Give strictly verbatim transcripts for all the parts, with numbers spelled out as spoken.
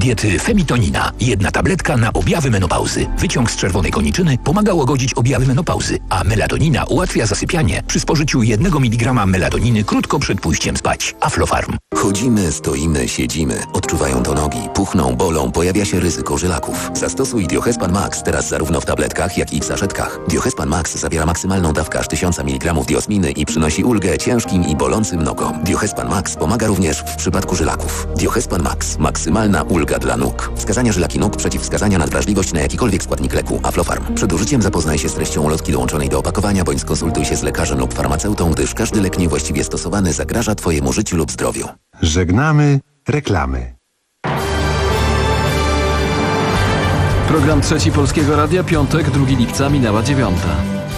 diety Femitonina. Jedna tabletka na objawy menopauzy. Wyciąg z czerwonej koniczyny pomaga łagodzić objawy menopauzy, a melatonina ułatwia zasypianie przy spożyciu jednego miligrama melatoniny krótko przed pójściem spać. Aflofarm. Chodzimy, stoimy, siedzimy. Odczuwają to nogi, puchną, bolą, pojawia się ryzyko żylaków. Zastosuj Diohespan Max teraz zarówno w tabletkach, jak i w saszetkach. Diohespan Max zawiera maksymalną dawkę aż tysiąc miligramów diosminy i przynosi ulgę ciężkim i bolącym nogom. Diohespan Max pomaga również w przypadku żylaków. Diohespan Max. Maksymalna ulga dla nóg. Wskazania żylaki nóg, przeciwwskazania na wrażliwość na jakikolwiek składnik leku. Aflofarm. Przed użyciem zapoznaj się z treścią ulotki dołączonej do opakowania, bądź skonsultuj się z lekarzem lub farmaceutą, gdyż każdy lek niewłaściwie stosowany zagraża Twojemu życiu lub zdrowiu. Żegnamy reklamy. Program Trzeci Polskiego Radia, piątek, drugiego lipca, minęła dziewiąta.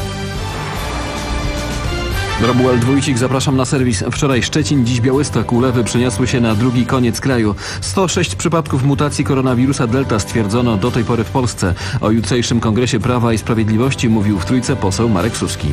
Romuald Wójcik, zapraszam na serwis. Wczoraj Szczecin, dziś Białystok, ulewy przeniosły się na drugi koniec kraju. sto sześć przypadków mutacji koronawirusa Delta stwierdzono do tej pory w Polsce. O jutrzejszym Kongresie Prawa i Sprawiedliwości mówił w Trójce poseł Marek Suski.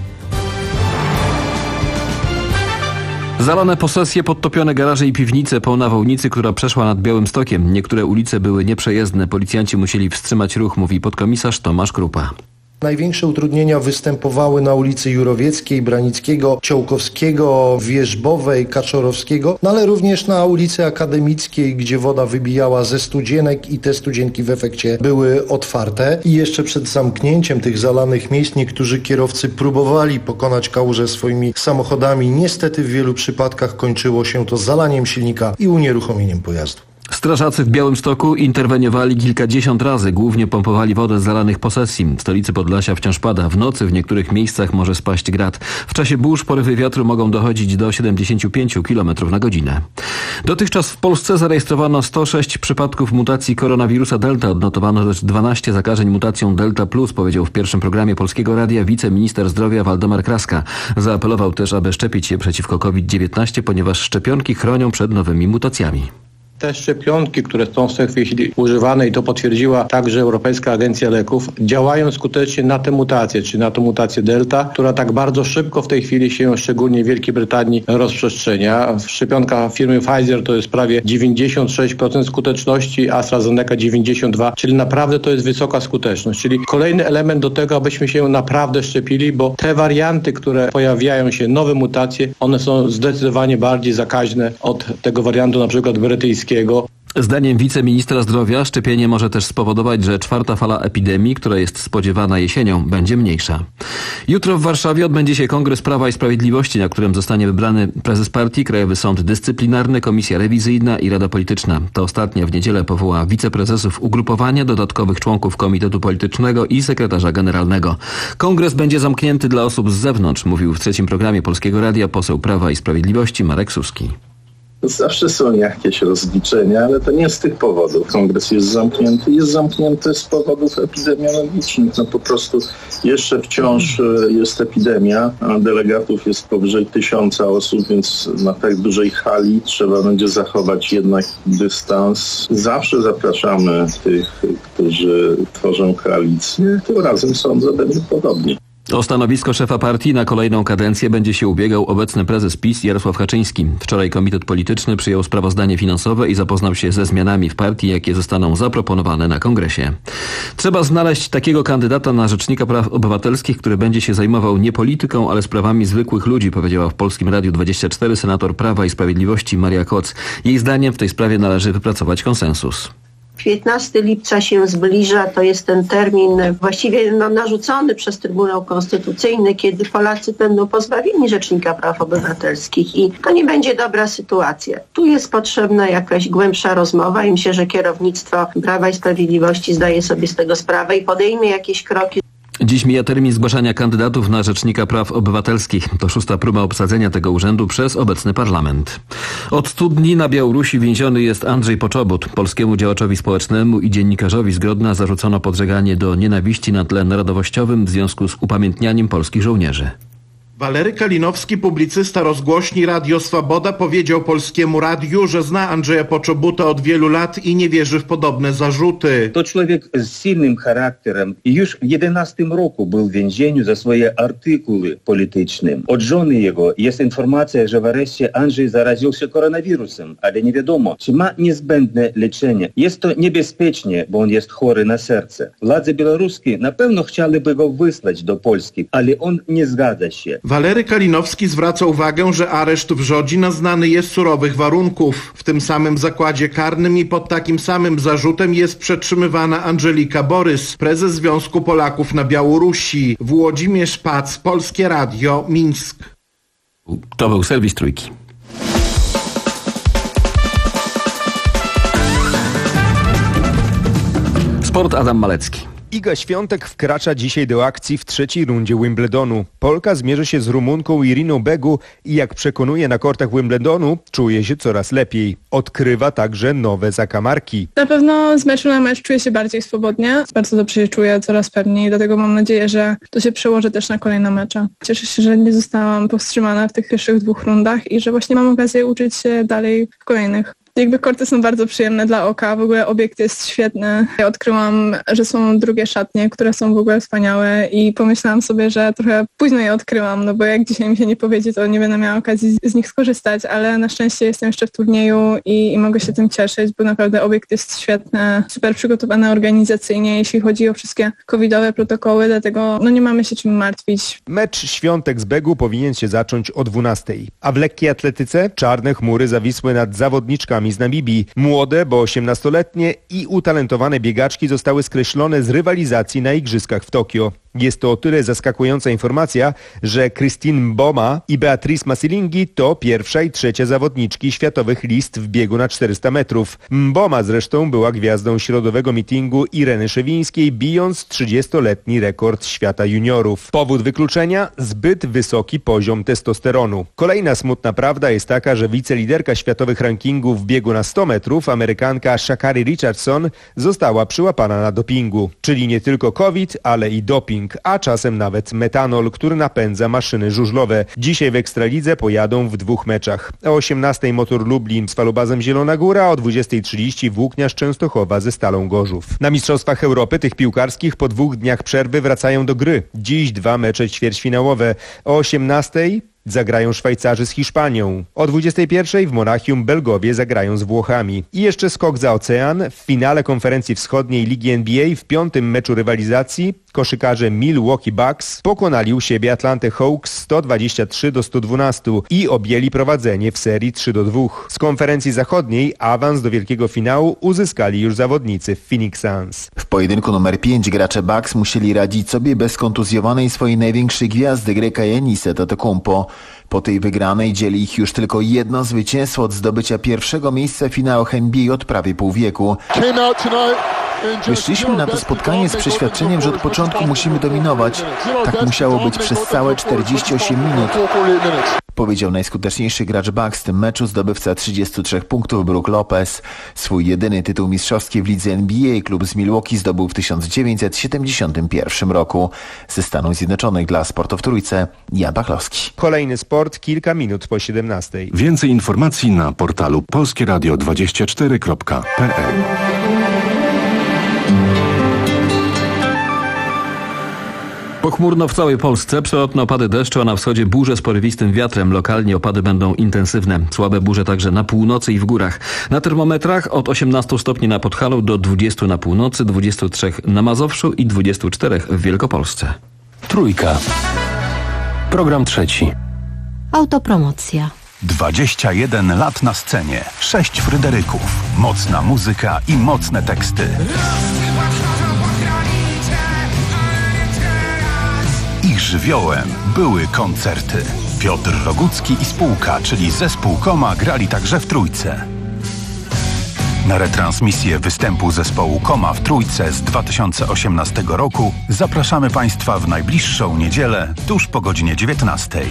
Zalane posesje, podtopione garaże i piwnice po nawałnicy, która przeszła nad Białymstokiem. Niektóre ulice były nieprzejezdne. Policjanci musieli wstrzymać ruch, mówi podkomisarz Tomasz Krupa. Największe utrudnienia występowały na ulicy Jurowieckiej, Branickiego, Ciołkowskiego, Wierzbowej, Kaczorowskiego, no ale również na ulicy Akademickiej, gdzie woda wybijała ze studzienek i te studzienki w efekcie były otwarte. I jeszcze przed zamknięciem tych zalanych miejsc niektórzy kierowcy próbowali pokonać kałużę swoimi samochodami. Niestety w wielu przypadkach kończyło się to zalaniem silnika i unieruchomieniem pojazdu. Strażacy w Białymstoku interweniowali kilkadziesiąt razy, głównie pompowali wodę z zalanych posesji. W stolicy Podlasia wciąż pada. W nocy w niektórych miejscach może spaść grad. W czasie burz porywy wiatru mogą dochodzić do siedemdziesiąt pięć kilometrów na godzinę. Dotychczas w Polsce zarejestrowano sto sześć przypadków mutacji koronawirusa Delta. Odnotowano też dwanaście zakażeń mutacją Delta plus, powiedział w pierwszym programie Polskiego Radia wiceminister zdrowia Waldemar Kraska. Zaapelował też, aby szczepić się przeciwko COVID dziewiętnaście, ponieważ szczepionki chronią przed nowymi mutacjami. Te szczepionki, które są w tej chwili używane, i to potwierdziła także Europejska Agencja Leków, działają skutecznie na tę mutację, czy na tę mutację Delta, która tak bardzo szybko w tej chwili się szczególnie w Wielkiej Brytanii rozprzestrzenia. Szczepionka firmy Pfizer to jest prawie dziewięćdziesiąt sześć procent skuteczności, AstraZeneca dziewięćdziesiąt dwa procent, czyli naprawdę to jest wysoka skuteczność. Czyli kolejny element do tego, abyśmy się naprawdę szczepili, bo te warianty, które pojawiają się, nowe mutacje, one są zdecydowanie bardziej zakaźne od tego wariantu na przykład brytyjskiego. Zdaniem wiceministra zdrowia szczepienie może też spowodować, że czwarta fala epidemii, która jest spodziewana jesienią, będzie mniejsza. Jutro w Warszawie odbędzie się Kongres Prawa i Sprawiedliwości, na którym zostanie wybrany prezes partii, Krajowy Sąd Dyscyplinarny, Komisja Rewizyjna i Rada Polityczna. To ostatnia w niedzielę powoła wiceprezesów ugrupowania, dodatkowych członków Komitetu Politycznego i sekretarza generalnego. Kongres będzie zamknięty dla osób z zewnątrz, mówił w trzecim programie Polskiego Radia poseł Prawa i Sprawiedliwości Marek Suski. Zawsze są jakieś rozliczenia, ale to nie z tych powodów. Kongres jest zamknięty. Jest zamknięty z powodów epidemiologicznych. No po prostu jeszcze wciąż jest epidemia, a delegatów jest powyżej tysiąca osób, więc na tak dużej hali trzeba będzie zachować jednak dystans. Zawsze zapraszamy tych, którzy tworzą koalicję. Tym razem sądzę, będzie podobnie. O stanowisko szefa partii na kolejną kadencję będzie się ubiegał obecny prezes PiS Jarosław Kaczyński. Wczoraj Komitet Polityczny przyjął sprawozdanie finansowe i zapoznał się ze zmianami w partii, jakie zostaną zaproponowane na kongresie. Trzeba znaleźć takiego kandydata na Rzecznika Praw Obywatelskich, który będzie się zajmował nie polityką, ale sprawami zwykłych ludzi, powiedziała w Polskim Radiu dwadzieścia cztery senator Prawa i Sprawiedliwości Maria Koc. Jej zdaniem w tej sprawie należy wypracować konsensus. piętnastego lipca się zbliża, to jest ten termin właściwie no, narzucony przez Trybunał Konstytucyjny, kiedy Polacy będą pozbawieni Rzecznika Praw Obywatelskich i to nie będzie dobra sytuacja. Tu jest potrzebna jakaś głębsza rozmowa i myślę, że kierownictwo Prawa i Sprawiedliwości zdaje sobie z tego sprawę i podejmie jakieś kroki. Dziś mija termin zgłaszania kandydatów na Rzecznika Praw Obywatelskich. To szósta próba obsadzenia tego urzędu przez obecny parlament. Od stu dni na Białorusi więziony jest Andrzej Poczobut. Polskiemu działaczowi społecznemu i dziennikarzowi z Grodna zarzucono podżeganie do nienawiści na tle narodowościowym w związku z upamiętnianiem polskich żołnierzy. Walery Kalinowski, publicysta rozgłośni Radio Swoboda, powiedział Polskiemu Radiu, że zna Andrzeja Poczobuta od wielu lat i nie wierzy w podobne zarzuty. To człowiek z silnym charakterem i już w jedenastym roku był w więzieniu za swoje artykuły polityczne. Od żony jego jest informacja, że w areszcie Andrzej zaraził się koronawirusem, ale nie wiadomo, czy ma niezbędne leczenie. Jest to niebezpiecznie, bo on jest chory na serce. Władze białoruskie na pewno chciałyby go wysłać do Polski, ale on nie zgadza się. Walery Kalinowski zwraca uwagę, że areszt w Żodzina znany jest surowych warunków. W tym samym zakładzie karnym i pod takim samym zarzutem jest przetrzymywana Angelika Borys, prezes Związku Polaków na Białorusi. Włodzimierz Pac, Polskie Radio, Mińsk. To był serwis Trójki. Sport, Adam Malecki. Iga Świątek wkracza dzisiaj do akcji w trzeciej rundzie Wimbledonu. Polka zmierzy się z Rumunką Iriną Begu i jak przekonuje na kortach Wimbledonu, czuje się coraz lepiej. Odkrywa także nowe zakamarki. Na pewno z meczu na mecz czuję się bardziej swobodnie. Bardzo dobrze się czuję, coraz pewniej. Dlatego mam nadzieję, że to się przełoży też na kolejne mecze. Cieszę się, że nie zostałam powstrzymana w tych pierwszych dwóch rundach i że właśnie mam okazję uczyć się dalej w kolejnych. Jakby korty są bardzo przyjemne dla oka, w ogóle obiekt jest świetny. Ja odkryłam, że są drugie szatnie, które są w ogóle wspaniałe i pomyślałam sobie, że trochę późno je odkryłam, no bo jak dzisiaj mi się nie powiedzie, to nie będę miała okazji z nich skorzystać, ale na szczęście jestem jeszcze w turnieju i, i mogę się tym cieszyć, bo naprawdę obiekt jest świetny, super przygotowany organizacyjnie, jeśli chodzi o wszystkie covidowe protokoły, dlatego no nie mamy się czym martwić. Mecz Świątek z Begu powinien się zacząć o dwunastej. A w lekkiej atletyce czarne chmury zawisły nad zawodniczkami z Namibii. Młode, bo osiemnastoletnie i utalentowane biegaczki zostały skreślone z rywalizacji na Igrzyskach w Tokio. Jest to o tyle zaskakująca informacja, że Christine Mboma i Beatrice Masilingi to pierwsza i trzecia zawodniczki światowych list w biegu na czterysta metrów. Mboma zresztą była gwiazdą środowego meetingu Ireny Szewińskiej, bijąc trzydziestoletni rekord świata juniorów. Powód wykluczenia? Zbyt wysoki poziom testosteronu. Kolejna smutna prawda jest taka, że wiceliderka światowych rankingów w biegu na sto metrów, Amerykanka Sha'Carri Richardson, została przyłapana na dopingu. Czyli nie tylko COVID, ale i doping, a czasem nawet metanol, który napędza maszyny żużlowe. Dzisiaj w Ekstralidze pojadą w dwóch meczach. O osiemnastej Motor Lublin z Falubazem Zielona Góra, a o dwudziestej trzydzieści Włókniarz Częstochowa ze Stalą Gorzów. Na Mistrzostwach Europy tych piłkarskich po dwóch dniach przerwy wracają do gry. Dziś dwa mecze ćwierćfinałowe. O osiemnastej zagrają Szwajcarzy z Hiszpanią. O dwudziestej pierwszej w Monachium Belgowie zagrają z Włochami. I jeszcze skok za ocean. W finale konferencji wschodniej Ligi N B A w piątym meczu rywalizacji koszykarze Milwaukee Bucks pokonali u siebie Atlantę Hawks sto dwadzieścia trzy do stu dwunastu i objęli prowadzenie w serii trzy do dwóch. Z konferencji zachodniej awans do wielkiego finału uzyskali już zawodnicy Phoenix Suns. W pojedynku numer pięć gracze Bucks musieli radzić sobie bez kontuzjowanej swojej największej gwiazdy Greka Giannisa Antetokounmpo. Po tej wygranej dzieli ich już tylko jedno zwycięstwo od zdobycia pierwszego miejsca w finałach N B A od prawie pół wieku. Wyszliśmy na to spotkanie z przeświadczeniem, że od początku musimy dominować. Tak musiało być przez całe czterdzieści osiem minut. Powiedział najskuteczniejszy gracz Bucks w tym meczu, zdobywca trzydziestu trzech punktów Brook Lopez. Swój jedyny tytuł mistrzowski w lidze N B A klub z Milwaukee zdobył w tysiąc dziewięćset siedemdziesiątym pierwszym roku. Ze Stanów Zjednoczonych dla Sportu w Trójce, Jan Pachlowski. Kolejny sport kilka minut po siedemnastej. Więcej informacji na portalu polskie radio dwadzieścia cztery kropka p l. Pochmurno w całej Polsce, przelotne opady deszczu, a na wschodzie burze z porywistym wiatrem. Lokalnie opady będą intensywne. Słabe burze także na północy i w górach. Na termometrach od osiemnastu stopni na Podhalu do dwudziestu na północy, dwudziestu trzech na Mazowszu i dwudziestu czterech w Wielkopolsce. Trójka. Program trzeci. Autopromocja. dwadzieścia jeden lat na scenie. Sześć Fryderyków. Mocna muzyka i mocne teksty. Ich żywiołem były koncerty. Piotr Rogucki i spółka, czyli zespół Koma, grali także w Trójce. Na retransmisję występu zespołu Koma w Trójce z dwa tysiące osiemnastego roku zapraszamy Państwa w najbliższą niedzielę tuż po godzinie dziewiętnastej.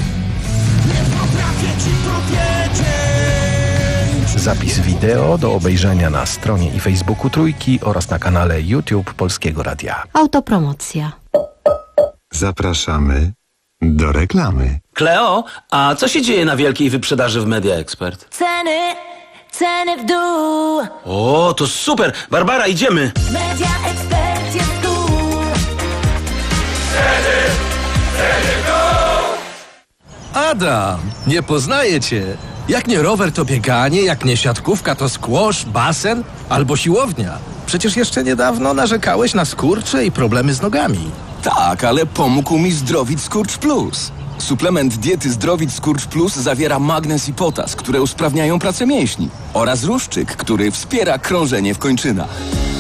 Zapis wideo do obejrzenia na stronie i Facebooku Trójki oraz na kanale YouTube Polskiego Radia. Autopromocja. Zapraszamy do reklamy. Kleo, a co się dzieje na wielkiej wyprzedaży w Media Expert? Ceny, ceny w dół. O, to super! Barbara, idziemy! Media Expert jest tu. Ceny, ceny w dół. Adam, nie poznaję cię. Jak nie rower, to bieganie, jak nie siatkówka, to squash, basen albo siłownia. Przecież jeszcze niedawno narzekałeś na skurcze i problemy z nogami. Tak, ale pomógł mi Zdrowit Skurcz Plus. Suplement diety Zdrowit Skurcz Plus zawiera magnez i potas, które usprawniają pracę mięśni, oraz ruszczyk, który wspiera krążenie w kończynach.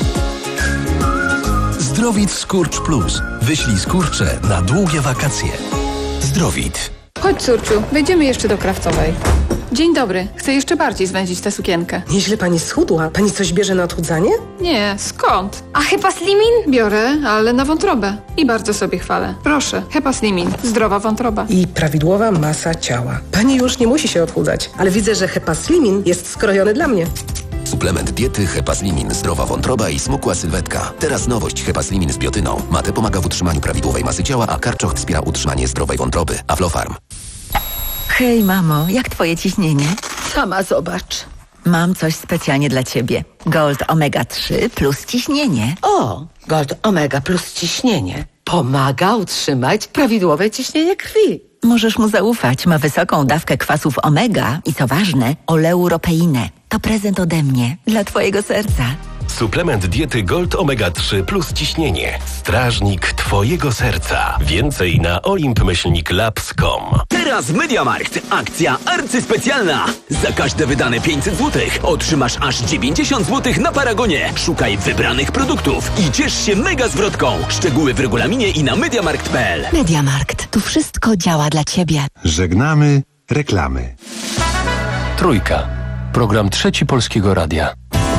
Zdrowit Skurcz Plus. Wyślij skurcze na długie wakacje. Zdrowit. Chodź, córciu, wejdziemy jeszcze do Krawcowej. Dzień dobry. Chcę jeszcze bardziej zwędzić tę sukienkę. Nieźle pani schudła. Pani coś bierze na odchudzanie? Nie, skąd? A Hepaslimin? Biorę, ale na wątrobę. I bardzo sobie chwalę. Proszę, Hepaslimin. Zdrowa wątroba. I prawidłowa masa ciała. Pani już nie musi się odchudzać, ale widzę, że Hepaslimin jest skrojony dla mnie. Suplement diety Hepaslimin, zdrowa wątroba i smukła sylwetka. Teraz nowość Hepaslimin z biotyną. Mate pomaga w utrzymaniu prawidłowej masy ciała, a karczoch wspiera utrzymanie zdrowej wątroby. Aflofarm. Hej, mamo, jak twoje ciśnienie? Sama zobacz. Mam coś specjalnie dla ciebie. Gold omega trzy plus ciśnienie. O, Gold Omega plus ciśnienie. Pomaga utrzymać prawidłowe ciśnienie krwi. Możesz mu zaufać. Ma wysoką dawkę kwasów omega i co ważne, oleuropeinę. To prezent ode mnie dla twojego serca. Suplement diety Gold omega trzy plus ciśnienie. Strażnik twojego serca. Więcej na olimp myślnik labs kropka com. Teraz MediaMarkt. Akcja arcyspecjalna. Za każde wydane pięćset złotych otrzymasz aż dziewięćdziesiąt złotych na Paragonie. Szukaj wybranych produktów i ciesz się mega zwrotką. Szczegóły w regulaminie i na mediamarkt kropka p l. MediaMarkt. Tu wszystko działa dla ciebie. Żegnamy reklamy. Trójka. Program Trzeci Polskiego Radia.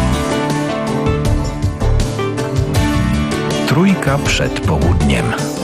Trójka przed południem.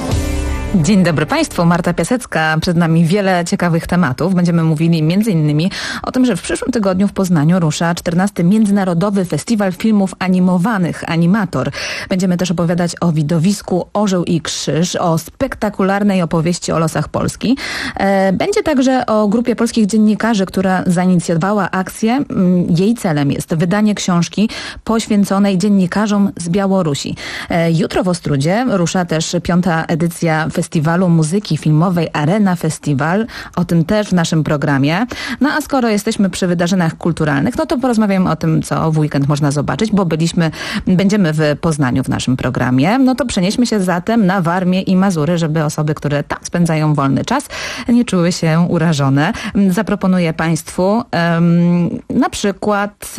Dzień dobry Państwu, Marta Piasecka. Przed nami wiele ciekawych tematów. Będziemy mówili między innymi o tym, że w przyszłym tygodniu w Poznaniu rusza czternasty Międzynarodowy Festiwal Filmów Animowanych Animator. Będziemy też opowiadać o widowisku Orzeł i Krzyż, o spektakularnej opowieści o losach Polski. Będzie także o grupie polskich dziennikarzy, która zainicjowała akcję. Jej celem jest wydanie książki poświęconej dziennikarzom z Białorusi. Jutro w Ostródzie rusza też piąta edycja festiwalu Festiwalu Muzyki Filmowej Arena Festiwal. O tym też w naszym programie. No a skoro jesteśmy przy wydarzeniach kulturalnych, no to porozmawiamy o tym, co w weekend można zobaczyć, bo byliśmy, będziemy w Poznaniu w naszym programie. No to przenieśmy się zatem na Warmię i Mazury, żeby osoby, które tam spędzają wolny czas, nie czuły się urażone. Zaproponuję Państwu um, na przykład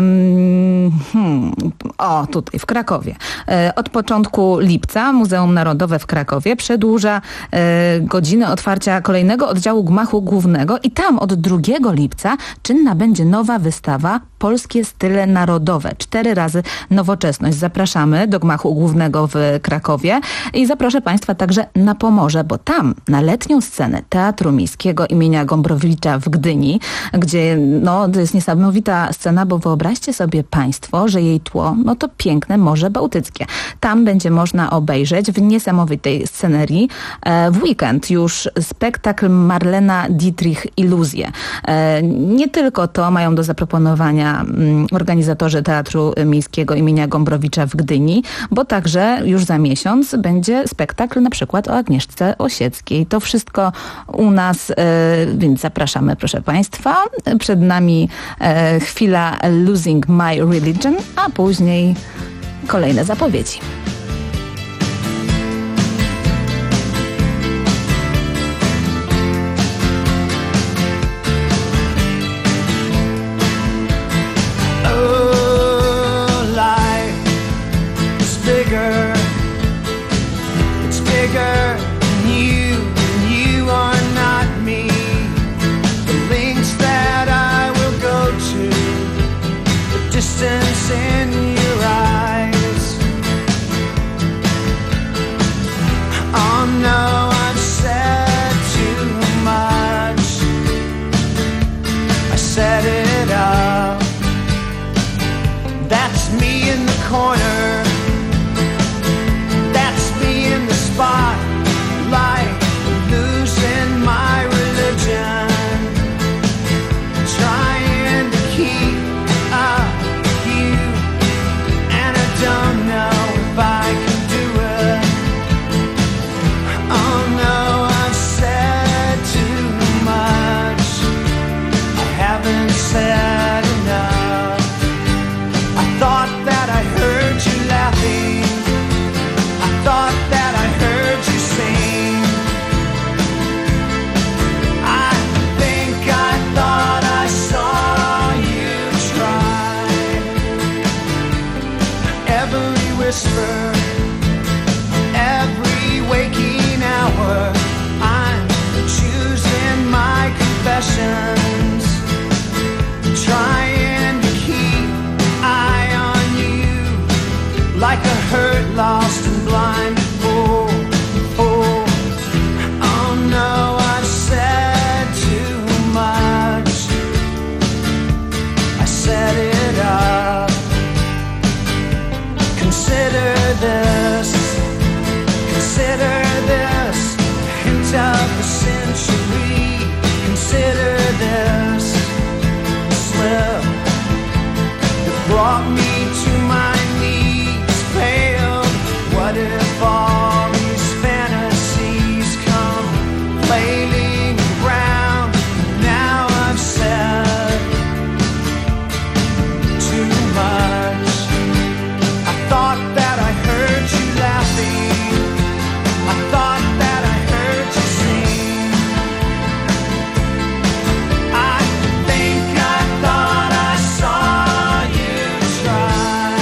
um, hmm, o, tutaj w Krakowie. E, od początku lipca Muzeum Narodowe w Krakowie przedłuża e, godzinę otwarcia kolejnego oddziału gmachu głównego i tam od drugiego lipca czynna będzie nowa wystawa Polskie style narodowe. Cztery razy nowoczesność. Zapraszamy do gmachu głównego w Krakowie i zaproszę Państwa także na Pomorze, bo tam na letnią scenę Teatru Miejskiego imienia Gombrowicza w Gdyni, gdzie no, to jest niesamowita scena, bo wyobraźcie sobie Państwo, że jej tło, no to piękne Morze Bałtyckie. Tam będzie można obejrzeć w niesamowitej scenerii e, w weekend już spektakl Marlena Dietrich Iluzje. E, nie tylko to mają do zaproponowania m, organizatorzy Teatru Miejskiego imienia Gombrowicza w Gdyni, bo także już za miesiąc będzie spektakl na przykład o Agnieszce Osieckiej. To wszystko u nas, e, więc zapraszamy, proszę Państwa. Przed nami e, chwila Losing My Religion, a później kolejne zapowiedzi. Distance in your eyes. Oh no, I've said too much. I set it up. That's me in the corner. That's me in the spotlight, losing that I heard you laughing. I thought that I heard you sing. I think I thought I saw you try. Every whisper, every waking hour, I'm choosing my confessions, trying to keep eye on you, like a hurt, lost and blind fool. Oh, oh no, I've said too much. I set it up. Consider this, consider this, a hint of the century. Consider this slip that brought me to my knees, pale. What if all these fantasies come flailing around? Now I've said too much. I thought that I heard you laughing. I thought that I heard you sing. I think I thought I saw you try.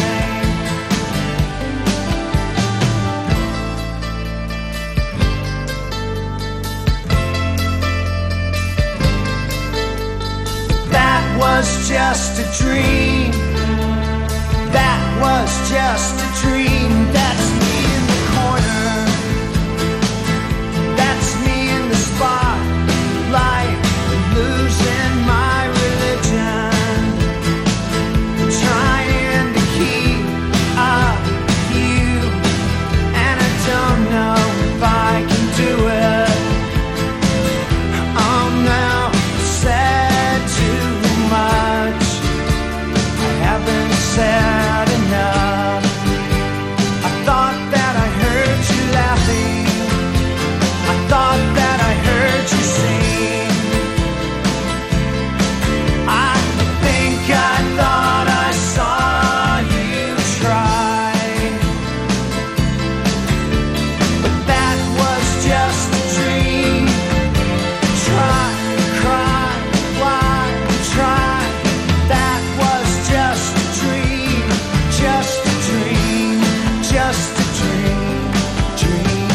That was just a dream. That was just a dream. That's me in the corner. That's me in the spotlight, losing my religion, trying to keep up with you, and I don't know if I can do it. Oh no, I said too much. I haven't said enough. I thought that I heard you laughing. I thought that I heard you sing. I think I thought I saw you try. But that was just a dream. Try, cry, why, try. That was just a dream. Just a dream. Just a dream. Dream.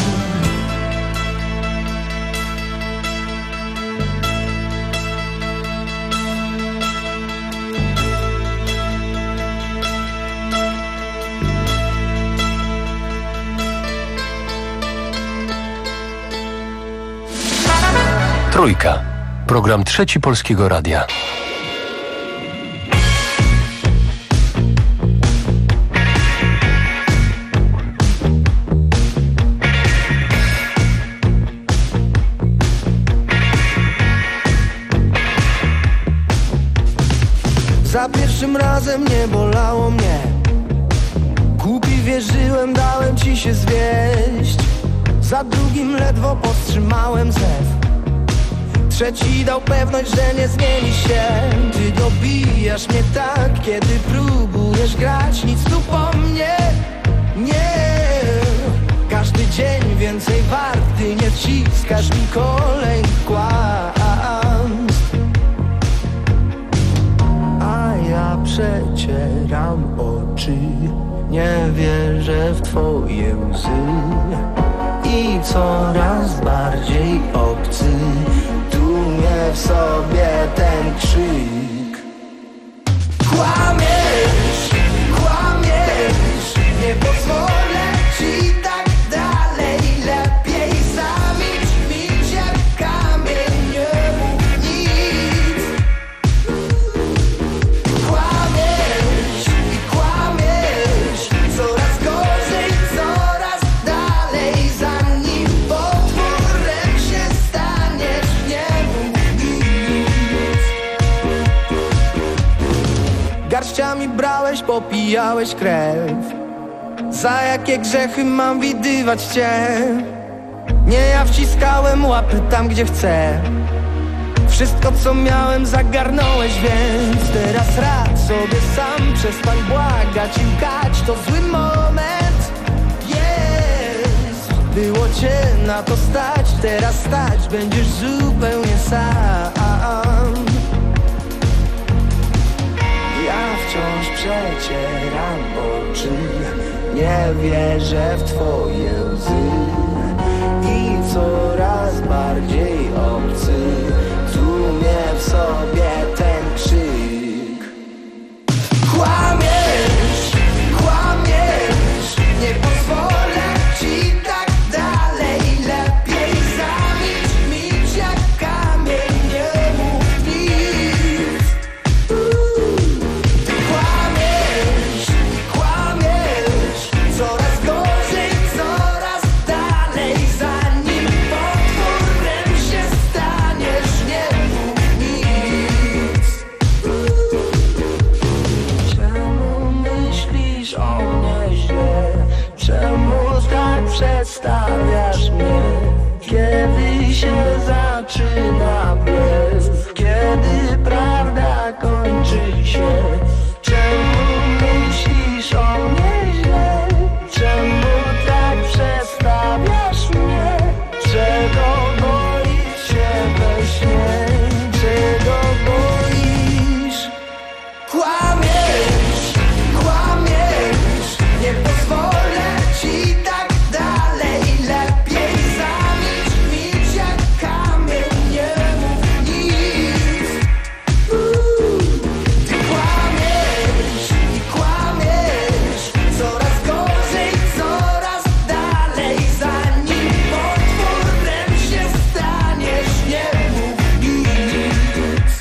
Trójka. Program Trzeci Polskiego Radia. Za pierwszym razem nie bolało mnie. Głupi wierzyłem, dałem ci się zwieść. Za drugim ledwo powstrzymałem zew. Trzeci dał pewność, że nie zmieni się. Ty dobijasz mnie tak, kiedy próbujesz grać. Nic tu po mnie nie. Każdy dzień więcej warty, nie wciskasz mi kolejnych kłamstw. A ja przecieram oczy, nie wierzę w twoje łzy. I coraz bardziej obcy tłumie w sobie ten krzyk. Kłamiesz, kłamiesz, nie pozwolę ci tak dalej. Lepiej zamilcz, milcz jak kamień, nie mów nic. Kłamiesz i kłamiesz, coraz gorzej, coraz dalej. Zanim potworem się staniesz, nie mów nic. Garściami brałeś, popijałeś krew. Za jakie grzechy mam widywać cię? Nie ja wciskałem łapy tam, gdzie chcę. Wszystko co miałem zagarnąłeś, więc teraz rad sobie sam. Przestań błagać i łkać, to zły moment. Jest, było cię na to stać, teraz stać będziesz zupełnie sam. Ja wciąż przecieram oczy, nie wierzę w twoje łzy i coraz bardziej obcy tłumie w sobie ten krzyk. Kłamiesz, kłamiesz, nie pozwolę ci tak dalej. Lepiej zamilcz, milcz jak kamień, nie mów nic. Kłamiesz, kłamiesz, coraz gorzej, coraz dalej. Zanim potworem się staniesz, nie mów nic. Czemu myślisz o mnie źle? Czemu tak przedstawiasz mnie? Kiedy się zaczyna blef? Kiedy prawda kończy się? Czemu myślisz o mnie źle? Czemu tak przedstawiasz mnie? Czego boisz się we śnie? Czego boisz? Kłamiesz, kłamiesz, nie pozwolę ci tak dalej. Lepiej zamilcz, milcz jak kamień, nie mów nic. Ty kłamiesz i kłamiesz, coraz gorzej, coraz dalej. Zanim potworem się staniesz, nie mów nic.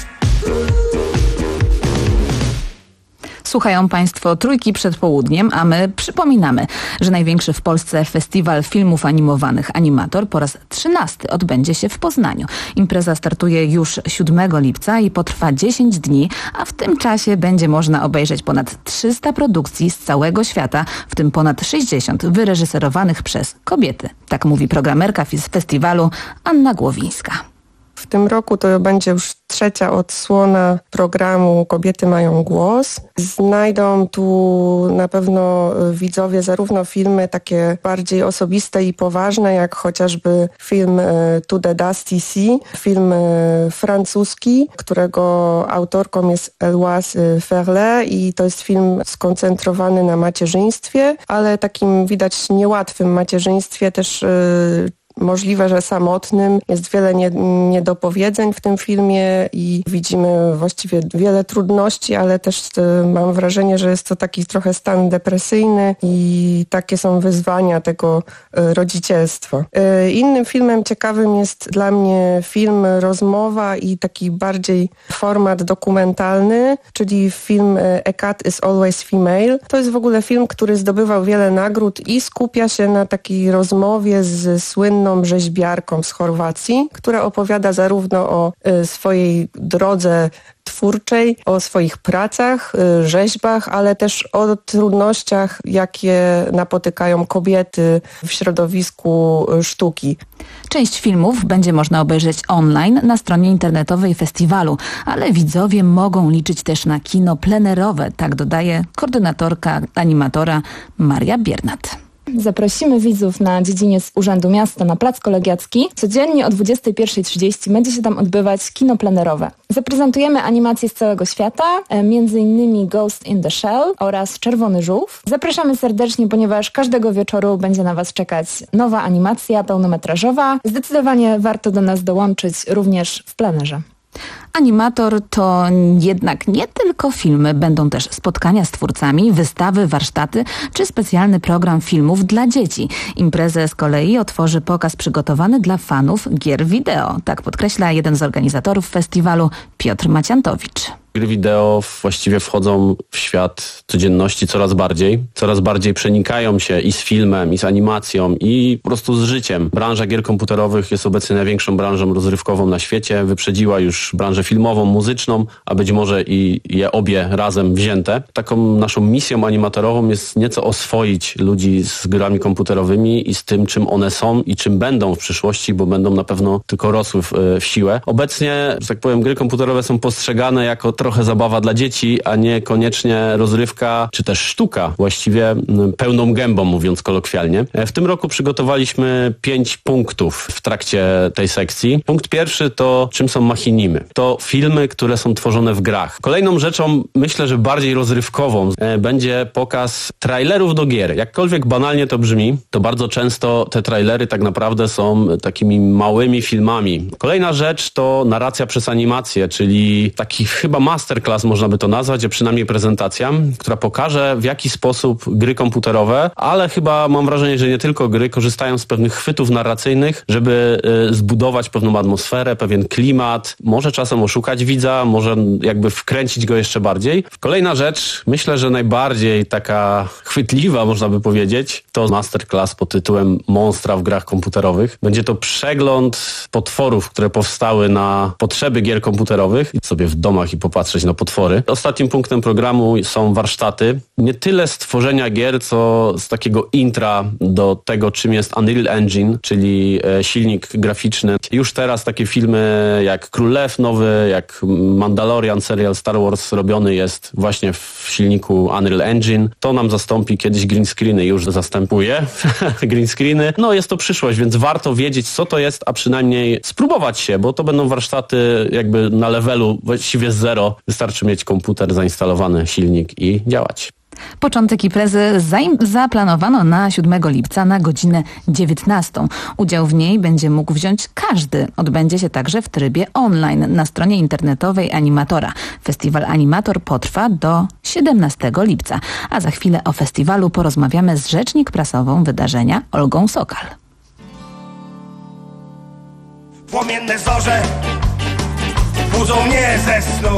Słuchają Państwo Trójki przed południem, a my przypominamy, że największy w Polsce festiwal filmów animowanych Animator po raz trzynasty odbędzie się w Poznaniu. Impreza startuje już siódmego lipca i potrwa dziesięć dni, a w tym czasie będzie można obejrzeć ponad trzysta produkcji z całego świata, w tym ponad sześćdziesiąt wyreżyserowanych przez kobiety. Tak mówi programerka z festiwalu Anna Głowińska. W tym roku to będzie już trzecia odsłona programu Kobiety mają głos. Znajdą tu na pewno widzowie zarówno filmy takie bardziej osobiste i poważne, jak chociażby film To the Dusty Sea, film francuski, którego autorką jest Eloise Ferlet i to jest film skoncentrowany na macierzyństwie, ale takim widać niełatwym macierzyństwie też. Możliwe, że samotnym. Jest wiele nie, niedopowiedzeń w tym filmie i widzimy właściwie wiele trudności, ale też mam wrażenie, że jest to taki trochę stan depresyjny i takie są wyzwania tego rodzicielstwa. Innym filmem ciekawym jest dla mnie film Rozmowa i taki bardziej format dokumentalny, czyli film A Cat is Always Female. To jest w ogóle film, który zdobywał wiele nagród i skupia się na takiej rozmowie z słynną rzeźbiarką z Chorwacji, która opowiada zarówno o y, swojej drodze twórczej, o swoich pracach, y, rzeźbach, ale też o trudnościach, jakie napotykają kobiety w środowisku y, sztuki. Część filmów będzie można obejrzeć online na stronie internetowej festiwalu, ale widzowie mogą liczyć też na kino plenerowe, tak dodaje koordynatorka animatora Maria Biernat. Zaprosimy widzów na dziedziniec Urzędu Miasta na Plac Kolegiacki. Codziennie o dwudziestej pierwszej trzydzieści będzie się tam odbywać kino plenerowe. Zaprezentujemy animacje z całego świata, między innymi Ghost in the Shell oraz Czerwony Żółw. Zapraszamy serdecznie, ponieważ każdego wieczoru będzie na Was czekać nowa animacja pełnometrażowa. Zdecydowanie warto do nas dołączyć również w plenerze. Animator to jednak nie tylko filmy, będą też spotkania z twórcami, wystawy, warsztaty czy specjalny program filmów dla dzieci. Imprezę z kolei otworzy pokaz przygotowany dla fanów gier wideo. Tak podkreśla jeden z organizatorów festiwalu, Piotr Maciantowicz. Gry wideo właściwie wchodzą w świat codzienności coraz bardziej. Coraz bardziej przenikają się i z filmem, i z animacją, i po prostu z życiem. Branża gier komputerowych jest obecnie największą branżą rozrywkową na świecie. Wyprzedziła już branżę może filmową, muzyczną, a być może i je obie razem wzięte. Taką naszą misją animatorową jest nieco oswoić ludzi z grami komputerowymi i z tym, czym one są i czym będą w przyszłości, bo będą na pewno tylko rosły w, w siłę. Obecnie, że tak powiem, gry komputerowe są postrzegane jako trochę zabawa dla dzieci, a nie koniecznie rozrywka, czy też sztuka, właściwie pełną gębą, mówiąc kolokwialnie. W tym roku przygotowaliśmy pięć punktów w trakcie tej sekcji. Punkt pierwszy to czym są machinimy. To filmy, które są tworzone w grach. Kolejną rzeczą, myślę, że bardziej rozrywkową będzie pokaz trailerów do gier. Jakkolwiek banalnie to brzmi, to bardzo często te trailery tak naprawdę są takimi małymi filmami. Kolejna rzecz to narracja przez animację, czyli taki chyba masterclass można by to nazwać, a przynajmniej prezentacja, która pokaże w jaki sposób gry komputerowe, ale chyba mam wrażenie, że nie tylko gry, korzystają z pewnych chwytów narracyjnych, żeby y, zbudować pewną atmosferę, pewien klimat, może czasem oszukać widza, może jakby wkręcić go jeszcze bardziej. Kolejna rzecz, myślę, że najbardziej taka chwytliwa, można by powiedzieć, to masterclass pod tytułem Monstra w grach komputerowych. Będzie to przegląd potworów, które powstały na potrzeby gier komputerowych. Idź sobie w domach i popatrzeć na potwory. Ostatnim punktem programu są warsztaty. Nie tyle stworzenia gier, co z takiego intra do tego, czym jest Unreal Engine, czyli silnik graficzny. Już teraz takie filmy jak Król Lew nowy, jak Mandalorian, serial Star Wars robiony jest właśnie w silniku Unreal Engine. To nam zastąpi kiedyś green screeny, już zastępuje green screeny. No jest to przyszłość, więc warto wiedzieć, co to jest, a przynajmniej spróbować się, bo to będą warsztaty jakby na levelu właściwie zero. Wystarczy mieć komputer, zainstalowany silnik i działać. Początek imprezy zaplanowano na siódmego lipca na godzinę dziewiętnastą. Udział w niej będzie mógł wziąć każdy. Odbędzie się także w trybie online na stronie internetowej Animatora. Festiwal Animator potrwa do siedemnastego lipca. A za chwilę o festiwalu porozmawiamy z rzecznik prasową wydarzenia Olgą Sokal. Płomienne zorze budzą mnie ze snu.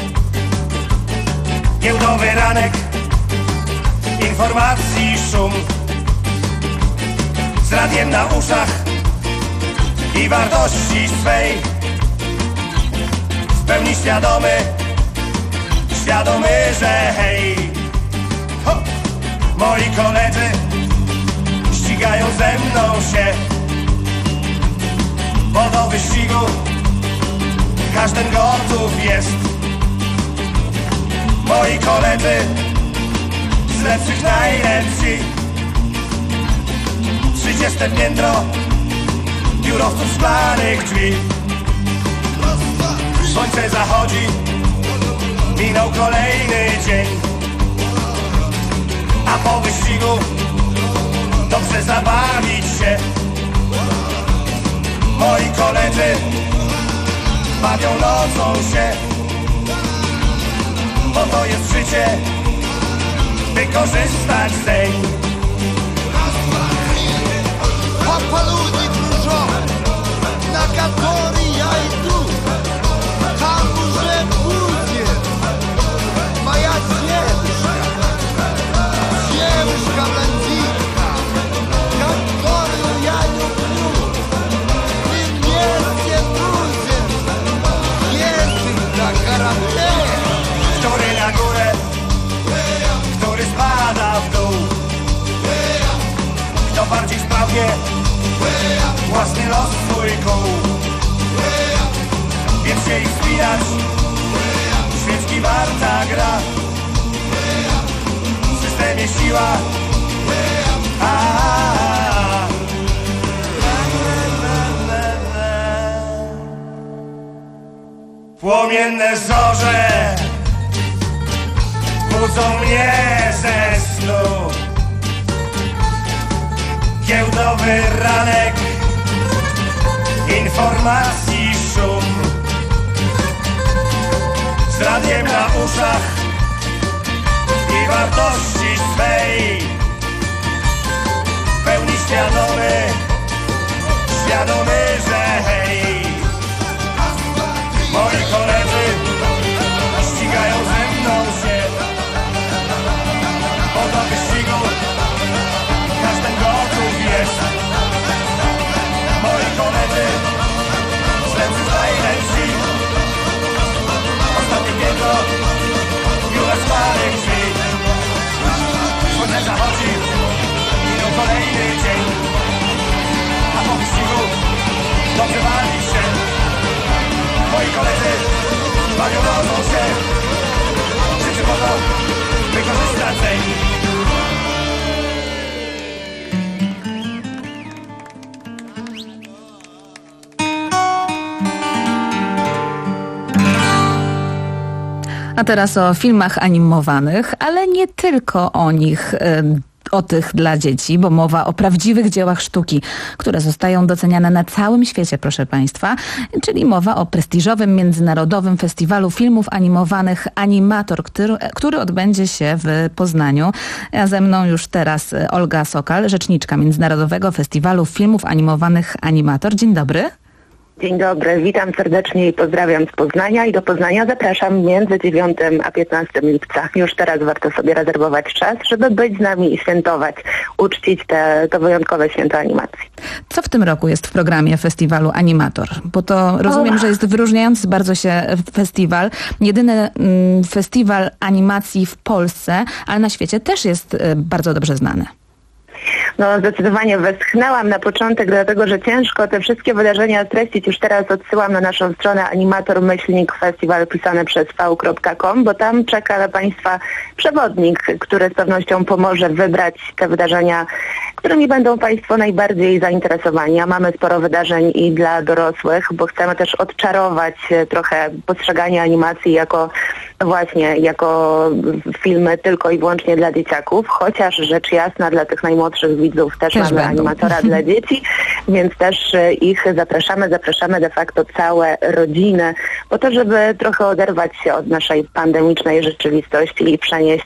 Giełdowy ranek, informacji szum. Z radiem na uszach i wartości swej. W pełni świadomy, świadomy, że hej, ho! Moi koledzy ścigają ze mną się, bo do wyścigu każdy gotów jest. Moi koledzy z lepszych najlepsi. Trzydzieste piętro biurowców szklanych drzwi. Słońce zachodzi, minął kolejny dzień, a po wyścigu dobrze zabawić się. Moi koledzy bawią nocą się, bo to jest życie, wykorzystać dzień. Papa ludzi dużo, na kategorii ja iду. Tam уже будет моя девушка, девушка-блондинка, которую я люблю. Мы вместе будем ездить на корабле, który na górę, który spada w dół. Kto bardziej sprawnie własny los swój kół. Więc się ich wspinać, świeczki warta gra. W systemie siła, a, a, a. Płomienne zorze budzą mnie ze snu. Giełdowy ranek, informacji szum. Z radiem na uszach i wartości swej. W pełni świadomy, świadomy, że hej. Moi koledzy ścigają ze mną się, bo do wyścigu każdy gotów jest. Moi koledzy z lepszych najlepsi. A teraz o filmach animowanych, ale nie tylko o nich. O tych dla dzieci, bo mowa o prawdziwych dziełach sztuki, które zostają doceniane na całym świecie, proszę Państwa, czyli mowa o prestiżowym Międzynarodowym Festiwalu Filmów Animowanych Animator, który, który odbędzie się w Poznaniu. A ze mną już teraz Olga Sokal, rzeczniczka Międzynarodowego Festiwalu Filmów Animowanych Animator. Dzień dobry. Dzień dobry, witam serdecznie i pozdrawiam z Poznania i do Poznania zapraszam między dziewiątym a piętnastym lipca. Już teraz warto sobie rezerwować czas, żeby być z nami i świętować, uczcić te, to wyjątkowe święto animacji. Co w tym roku jest w programie festiwalu Animator? Bo to rozumiem, że jest wyróżniający bardzo się festiwal. Jedyny mm, festiwal animacji w Polsce, ale na świecie też jest y, bardzo dobrze znany. No zdecydowanie westchnęłam na początek, dlatego że ciężko te wszystkie wydarzenia streścić. Już teraz odsyłam na naszą stronę animator myślnik festiwal pisane przez v kropka com, bo tam czeka na Państwa przewodnik, który z pewnością pomoże wybrać te wydarzenia, którymi będą Państwo najbardziej zainteresowani. A mamy sporo wydarzeń i dla dorosłych, bo chcemy też odczarować trochę postrzeganie animacji jako właśnie jako filmy tylko i wyłącznie dla dzieciaków, chociaż rzecz jasna dla tych najmłodszych widzów też, też mamy będą. Animatora dla dzieci, więc też ich zapraszamy, zapraszamy de facto całe rodziny, po to, żeby trochę oderwać się od naszej pandemicznej rzeczywistości i przenieść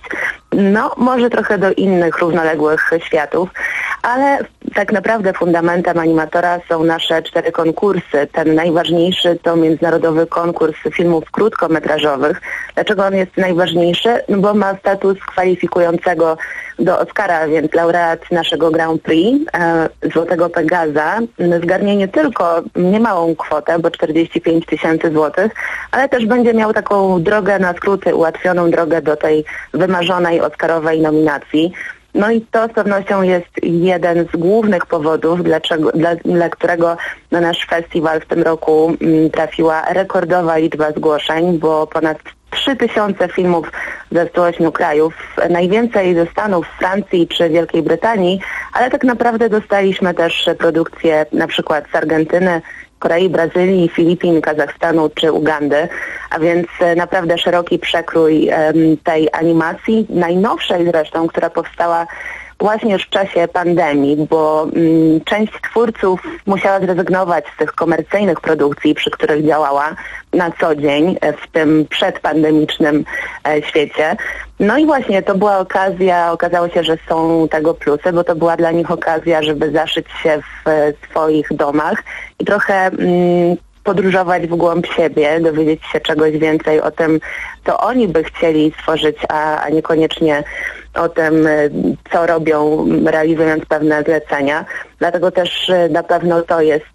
no może trochę do innych równoległych światów, ale tak naprawdę fundamentem animatora są nasze cztery konkursy. Ten najważniejszy to międzynarodowy konkurs filmów krótkometrażowych. Dlaczego on jest najważniejszy? No bo ma status kwalifikującego do Oscara, więc laureat naszego Grand Prix, e, Złotego Pegaza, zgarnie nie tylko niemałą kwotę, bo czterdzieści pięć tysięcy złotych, ale też będzie miał taką drogę na skróty, ułatwioną drogę do tej wymarzonej oscarowej nominacji. No i to z pewnością jest jeden z głównych powodów, dlaczego, dla, dla którego na nasz festiwal w tym roku m, trafiła rekordowa liczba zgłoszeń, bo ponad trzy tysiące filmów ze stu ośmiu krajów, najwięcej ze Stanów, Francji czy Wielkiej Brytanii, ale tak naprawdę dostaliśmy też produkcje na przykład z Argentyny, Korei, Brazylii, Filipin, Kazachstanu czy Ugandy, a więc naprawdę szeroki przekrój um, tej animacji, najnowszej zresztą, która powstała właśnie już w czasie pandemii, bo um, część twórców musiała zrezygnować z tych komercyjnych produkcji, przy których działała na co dzień w tym przedpandemicznym e, świecie. No i właśnie to była okazja, okazało się, że są tego plusy, bo to była dla nich okazja, żeby zaszyć się w e, swoich domach i trochę mm, podróżować w głąb siebie, dowiedzieć się czegoś więcej o tym, co oni by chcieli stworzyć, a, a niekoniecznie o tym, co robią, realizując pewne zlecenia. Dlatego też na pewno to jest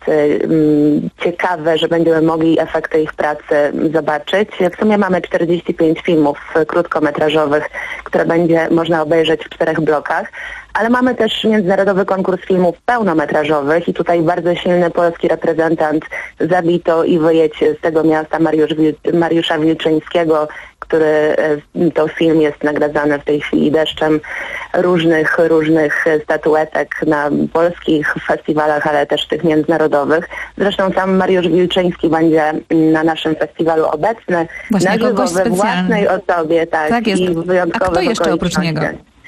um, ciekawe, że będziemy mogli efekty ich pracy zobaczyć. W sumie mamy czterdzieści pięć filmów krótkometrażowych, które będzie można obejrzeć w czterech blokach, ale mamy też międzynarodowy konkurs filmów pełnometrażowych i tutaj bardzo silny polski reprezentant Zabito i Wyjedź z tego miasta Mariusz Wil- Mariusza Wilczyńskiego, który to film jest nagradzany w tej chwili deszczem różnych, różnych statuetek na polskich festiwalach, ale też tych międzynarodowych. Zresztą sam Mariusz Wilczyński będzie na naszym festiwalu obecny, właśnie na żywo we własnej osobie, tak, tak jest. I wyjątkowych A kto jeszcze oprócz niego?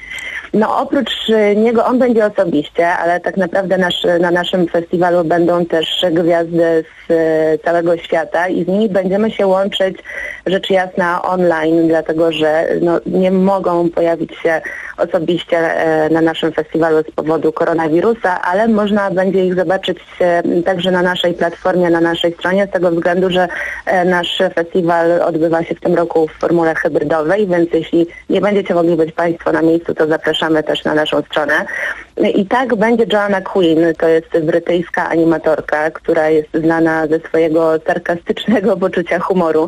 No oprócz niego on będzie osobiście, ale tak naprawdę nasz, na naszym festiwalu będą też gwiazdy z całego świata i z nimi będziemy się łączyć rzecz jasna online, dlatego że no, nie mogą pojawić się osobiście na naszym festiwalu z powodu koronawirusa, ale można będzie ich zobaczyć także na naszej platformie, na naszej stronie, z tego względu, że nasz festiwal odbywa się w tym roku w formule hybrydowej, więc jeśli nie będziecie mogli być Państwo na miejscu, to zapraszamy też na naszą stronę. I tak będzie Joanna Quinn, to jest brytyjska animatorka, która jest znana ze swojego sarkastycznego poczucia humoru,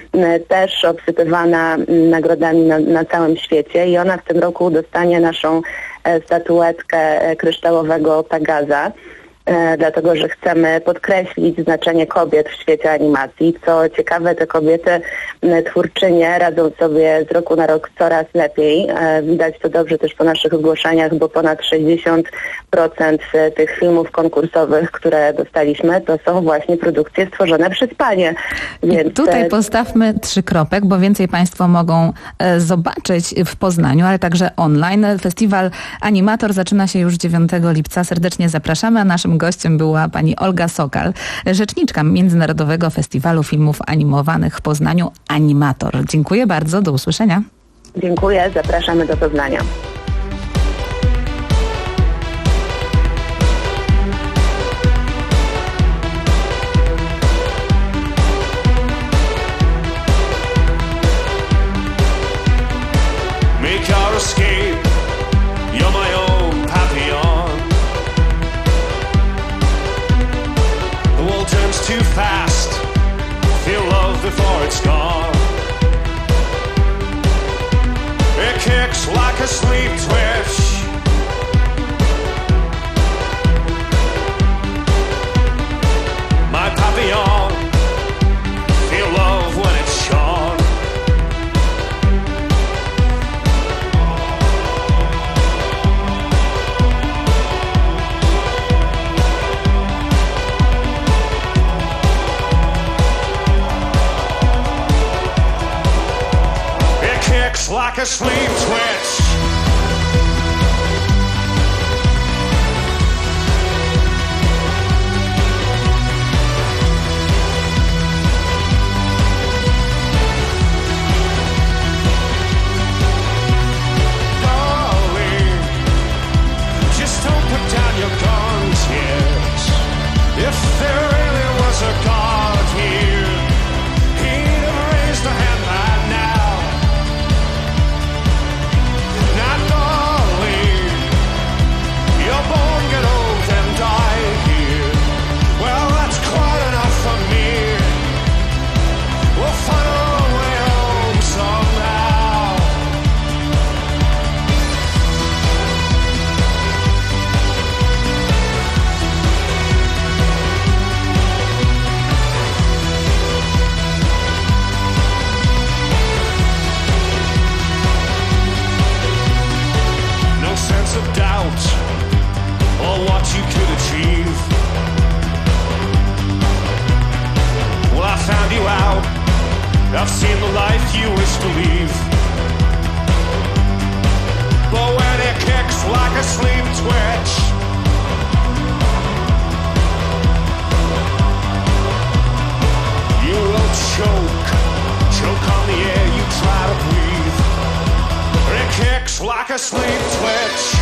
też obsypywana nagrodami na, na całym świecie i ona w tym roku dostanie naszą statuetkę kryształowego Pegaza. e, dlatego że chcemy podkreślić znaczenie kobiet w świecie animacji. Co ciekawe, te kobiety e, twórczynie radzą sobie z roku na rok coraz lepiej. E, widać to dobrze też po naszych zgłoszeniach, bo ponad sześćdziesiąt procent tych filmów konkursowych, które dostaliśmy, to są właśnie produkcje stworzone przez panie. Więc I tutaj postawmy trzy kropek, bo więcej Państwo mogą e, zobaczyć w Poznaniu, ale także online. Festiwal Animator zaczyna się już dziewiątego lipca. Serdecznie zapraszamy, a naszym gościem była pani Olga Sokal, rzeczniczka Międzynarodowego Festiwalu Filmów Animowanych w Poznaniu Animator. Dziękuję bardzo, do usłyszenia. Dziękuję, zapraszamy do Poznania. Escape, you're my own papillon. The world turns too fast, feel love before it's gone. It kicks like a sleep twitch. My papillon, feel love when it's shone. Like a sleep twitch. Darling, just don't put down your guns yet. If there really was a God here, he'd have raised a hand by now. Of doubt or what you could achieve. Well, I found you out. I've seen the life you wish to leave. But when it kicks like a sleep twitch, you will choke, choke on the air you try to breathe. It kicks like a sleep twitch.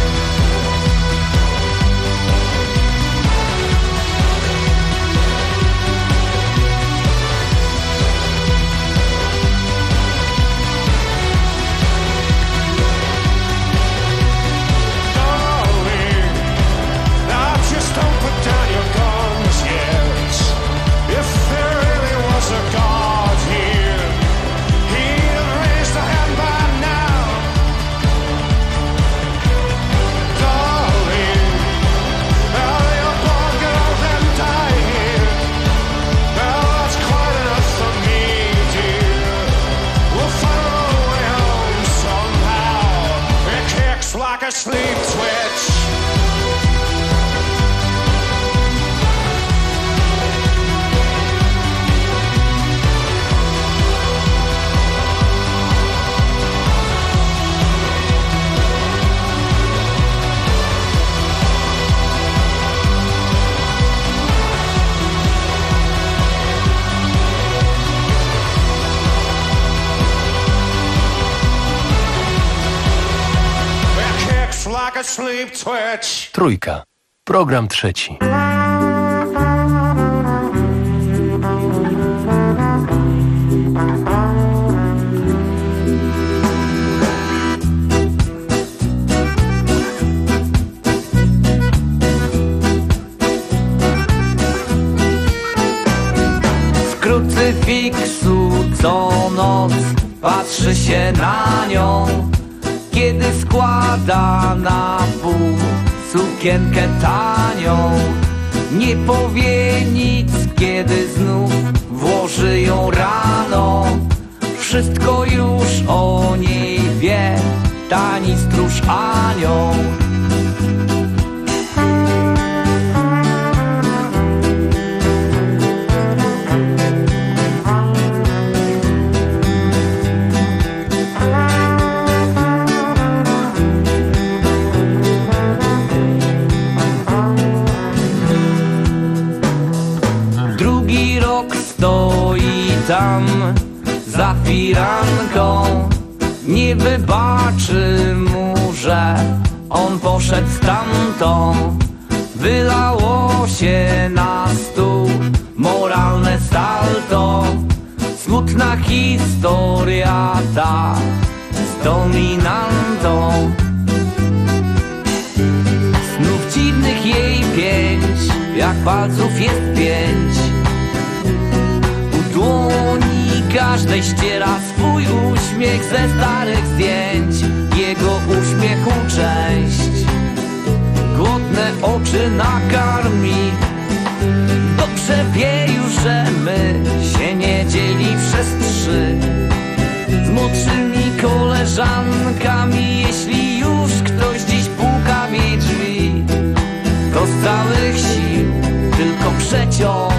Darling, now just don't put down your guns yet. If there really was a God here, he'd have raised a hand by now. Darling, well, you're born, get old and die here. Well, that's quite enough for me, dear. We'll find our way home somehow. It kicks like a sleep twitch. Like a sleep twitch. Trójka. Program trzeci. W krucyfiksu co noc patrzy się na nią, kiedy składa na pół sukienkę tanią. Nie powie nic, kiedy znów włoży ją rano. Wszystko już o niej wie, tani stróż anioł. Drugi rok stoi tam za firanką. Nie wybaczy mu, że on poszedł stamtąd. Wylało się na stół moralne salto. Smutna historia ta z dominantą. Znów dziwnych jej pięć, jak palców jest pięć. U dłoni każdej ściera swój uśmiech ze starych zdjęć. Jego uśmiechu część głodne oczy nakarmi. Dobrze wie już, że my się nie dzieli przez trzy. Z młodszymi koleżankami, jeśli już ktoś dziś puka w jej drzwi, to z całych sił tylko przeciąg.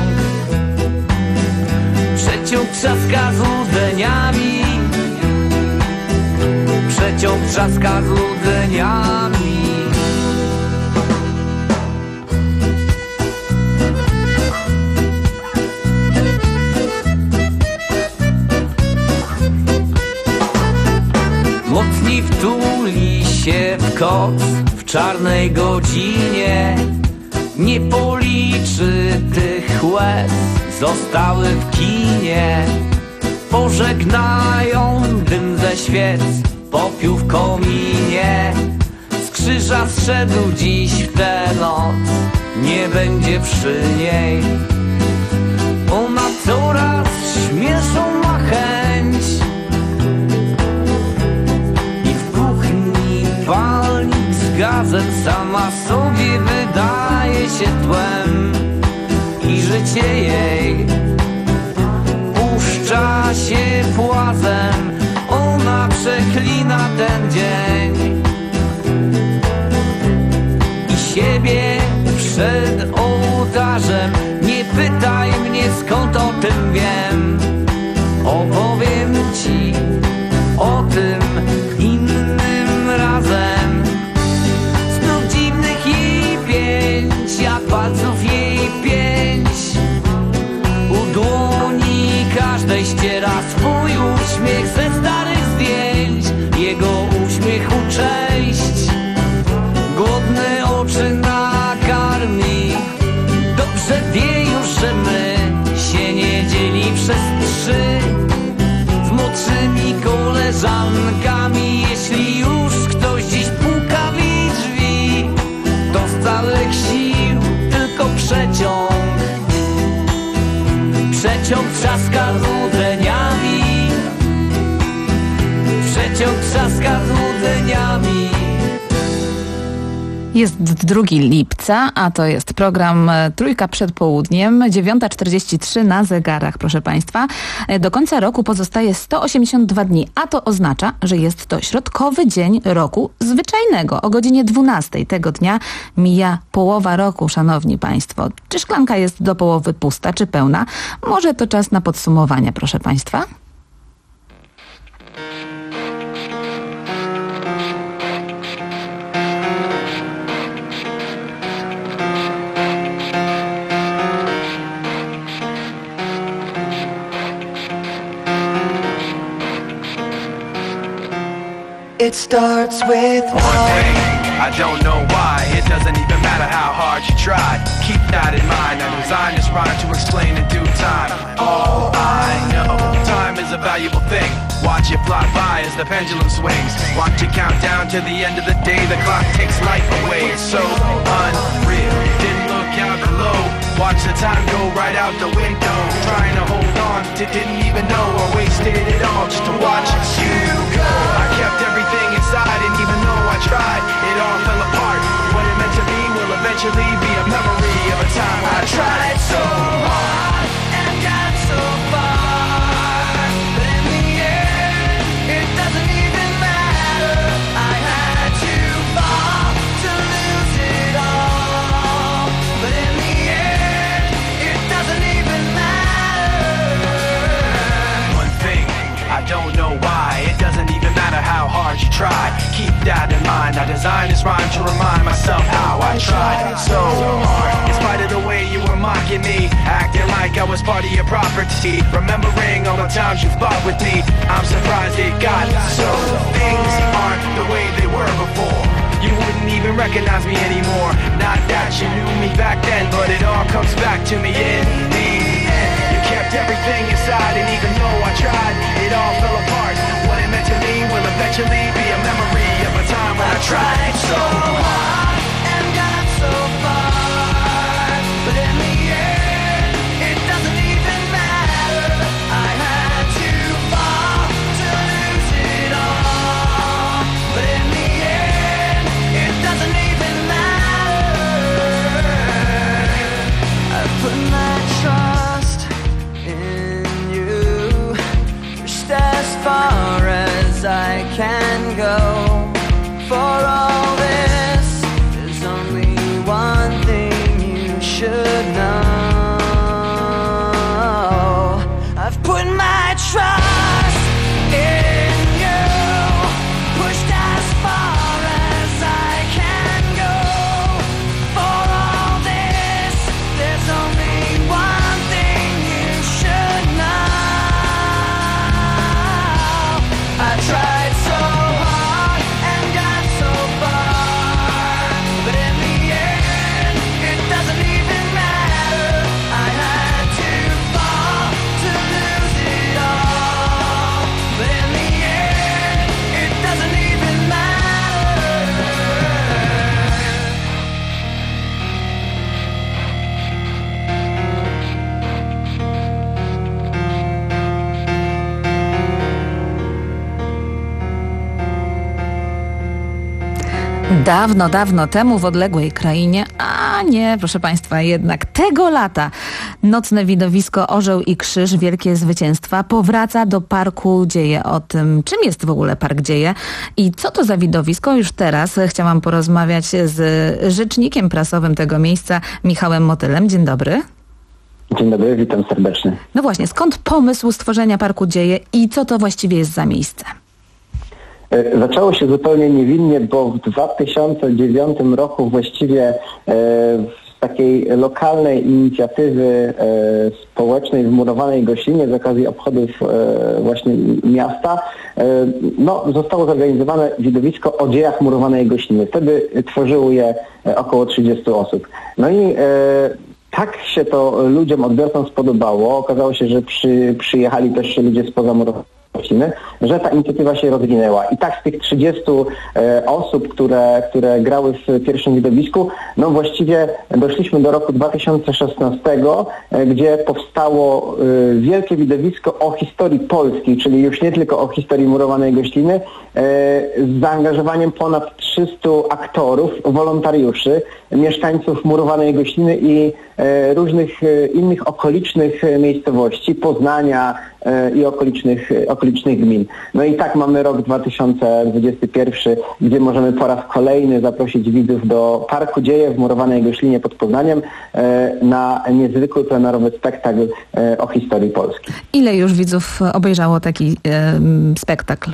Przeciąg trzaska złudzeniami. Przeciąg trzaska złudzeniami. Mocniej wtuli się w koc w czarnej godzinie. Nie policzy tych łez zostałych w kinie. Pożegnają dym ze świec, popiół w kominie. Z krzyża zszedł dziś w tę noc, nie będzie przy niej. Ona coraz śmielszą ma chęć i w kuchni palnik z gazet sama sobie wydaje się tłem. I życie jej puszcza się płazem. Ona przeklina ten dzień i siebie przed ołtarzem. Nie pytaj mnie, skąd o tym wiem. Opowiem ci o tym innym razem. Znów dziwnych jej pięć, jak palców jej pięć. U dłoni każdej ściera swój uśmiech ze starych zdjęć. Jego uśmiechu część głodne oczy nakarmi. Dobrze wie już, że my się nie dzieli przez trzy. Z młodszymi koleżankami, jeśli już ktoś dziś puka w jej drzwi, to z całych sił tylko przeciąg. Przeciąg trzaska złudzeniami. Przeciąg trzaska złudzeniami. Jest drugiego lipca, a to jest program Trójka przed południem, dziewiąta czterdzieści trzy na zegarach, proszę Państwa. Do końca roku pozostaje sto osiemdziesiąt dwa dni, a to oznacza, że jest to środkowy dzień roku zwyczajnego. O godzinie dwunastej tego dnia mija połowa roku, szanowni Państwo. Czy szklanka jest do połowy pusta, czy pełna? Może to czas na podsumowania, proszę Państwa. It starts with one thing, I don't know why. It doesn't even matter how hard you try. Keep that in mind. I designed this rhyme to explain in due time. All I know, time is a valuable thing. Watch it fly by as the pendulum swings. Watch it count down to the end of the day. The clock takes life away. It's so unreal. Didn't look out below. Watch the time go right out the window. Trying to hold on to didn't even know I wasted it all just to watch you go. I kept everything inside, and even though I tried, it all fell apart. What it meant to be will eventually be a memory of a time this rhyme to remind myself how I tried so hard. In spite of the way you were mocking me, acting like I was part of your property, remembering all the times you fought with me, I'm surprised it got so. Things aren't the way they were before. You wouldn't even recognize me anymore. Not that you knew me back then, but it all comes back to me in the end. You kept everything inside, and even though I tried, it all fell apart. What it meant to me will eventually be a memory of a time when I tried so hard and got so far, but in the end, it doesn't even matter. I had to fall to lose it all, but in the end, it doesn't even matter. I put my trust in you, pushed as far as I can go. For all this, there's only one thing you should know. I've put my trust in you, pushed as far as I can go. For all this, there's only one thing you should know. I tried so hard and got so far, but in the end, it doesn't even matter. I had to fall to lose it all, but in the end, it doesn't even matter. Dawno, dawno temu w odległej krainie, a nie, proszę Państwa, jednak tego lata nocne widowisko Orzeł i Krzyż, Wielkie Zwycięstwa powraca do Parku Dzieje. O tym, czym jest w ogóle Park Dzieje i co to za widowisko, już teraz chciałam porozmawiać z rzecznikiem prasowym tego miejsca, Michałem Motylem. Dzień dobry. Dzień dobry, witam serdecznie. No właśnie, skąd pomysł stworzenia Parku Dzieje i co to właściwie jest za miejsce? Zaczęło się zupełnie niewinnie, bo w dwa tysiące dziewiątym roku właściwie z takiej lokalnej inicjatywy społecznej w Murowanej Gościnie z okazji obchodów właśnie miasta, no, zostało zorganizowane widowisko o dziejach Murowanej Gościny. Wtedy tworzyło je około trzydziestu osób. No i tak się to ludziom, odbiorcom spodobało. Okazało się, że przy, przyjechali też ludzie spoza Murowanej Gościny, że ta inicjatywa się rozwinęła. I tak z tych trzydziestu e, osób, które, które grały w pierwszym widowisku, no właściwie doszliśmy do roku dwa tysiące szesnastego, e, gdzie powstało e, wielkie widowisko o historii Polski, czyli już nie tylko o historii Murowanej Gościny, e, z zaangażowaniem ponad trzystu aktorów, wolontariuszy, mieszkańców Murowanej Gościny i e, różnych e, innych okolicznych e, miejscowości, Poznania e, i okolicznych, e, okolicznych gmin. No i tak mamy rok dwa tysiące dwudziesty pierwszy, gdzie możemy po raz kolejny zaprosić widzów do Parku Dzieje w Murowanej Gościnie pod Poznaniem e, na niezwykły plenerowy spektakl e, o historii Polski. Ile już widzów obejrzało taki e, spektakl?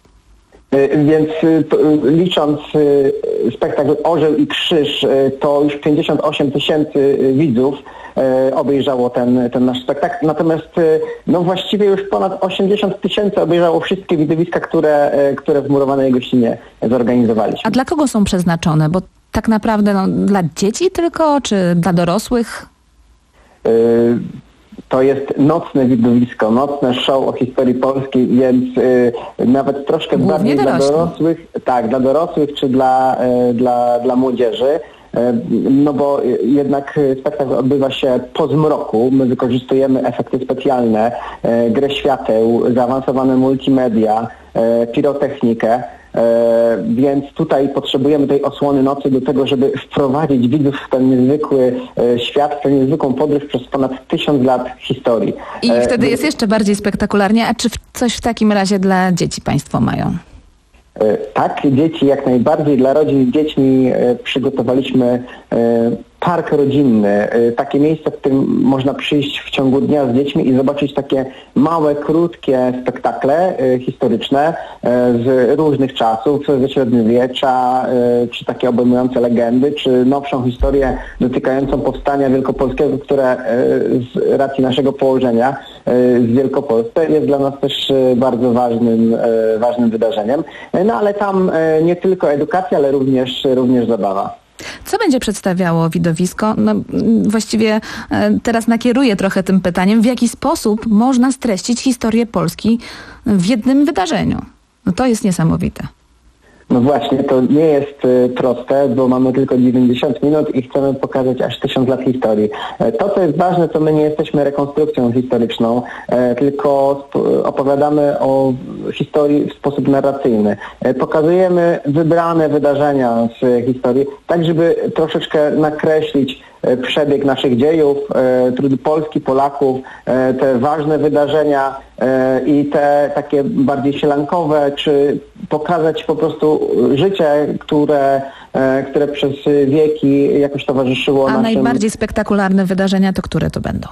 Więc to, licząc spektakl Orzeł i Krzyż, to już pięćdziesiąt osiem tysięcy widzów obejrzało ten, ten nasz spektakl. Natomiast no właściwie już ponad osiemdziesiąt tysięcy obejrzało wszystkie widowiska, które, które w Murowanej Gościnie zorganizowaliśmy. A dla kogo są przeznaczone? Bo tak naprawdę no, dla dzieci tylko, czy dla dorosłych? Y- To jest nocne widowisko, nocne show o historii Polski, więc y, nawet troszkę Głównie bardziej dorośli. dla dorosłych, tak, dla dorosłych czy dla, y, dla, dla młodzieży. Y, no bo y, jednak spektakl odbywa się po zmroku. My wykorzystujemy efekty specjalne, y, grę świateł, zaawansowane multimedia, y, pirotechnikę. E, więc tutaj potrzebujemy tej osłony nocy do tego, żeby wprowadzić widzów w ten niezwykły e, świat, w tę niezwykłą podróż przez ponad tysiąc lat historii. I E, wtedy więc- jest jeszcze bardziej spektakularnie. A czy w- coś w takim razie dla dzieci Państwo mają? E, Tak, dzieci jak najbardziej. Dla rodzin z dziećmi e, przygotowaliśmy e, park rodzinny, takie miejsce, w którym można przyjść w ciągu dnia z dziećmi i zobaczyć takie małe, krótkie spektakle historyczne z różnych czasów, ze średniowiecza, czy takie obejmujące legendy, czy nowszą historię dotykającą powstania wielkopolskiego, które z racji naszego położenia z Wielkopolsce jest dla nas też bardzo ważnym, ważnym wydarzeniem. No ale tam nie tylko edukacja, ale również, również zabawa. Co będzie przedstawiało widowisko? No, właściwie teraz nakieruję trochę tym pytaniem, w jaki sposób można streścić historię Polski w jednym wydarzeniu? No to jest niesamowite. No właśnie, to nie jest y, proste, bo mamy tylko dziewięćdziesiąt minut i chcemy pokazać aż tysiąc lat historii. E, to, co jest ważne, to my nie jesteśmy rekonstrukcją historyczną, e, tylko sp- opowiadamy o historii w sposób narracyjny. E, pokazujemy wybrane wydarzenia z historii, tak żeby troszeczkę nakreślić przebieg naszych dziejów, e, trudy Polski, Polaków, e, te ważne wydarzenia e, i te takie bardziej sielankowe, czy pokazać po prostu życie, które, e, które przez wieki jakoś towarzyszyło A naszym... najbardziej spektakularne wydarzenia to które to będą?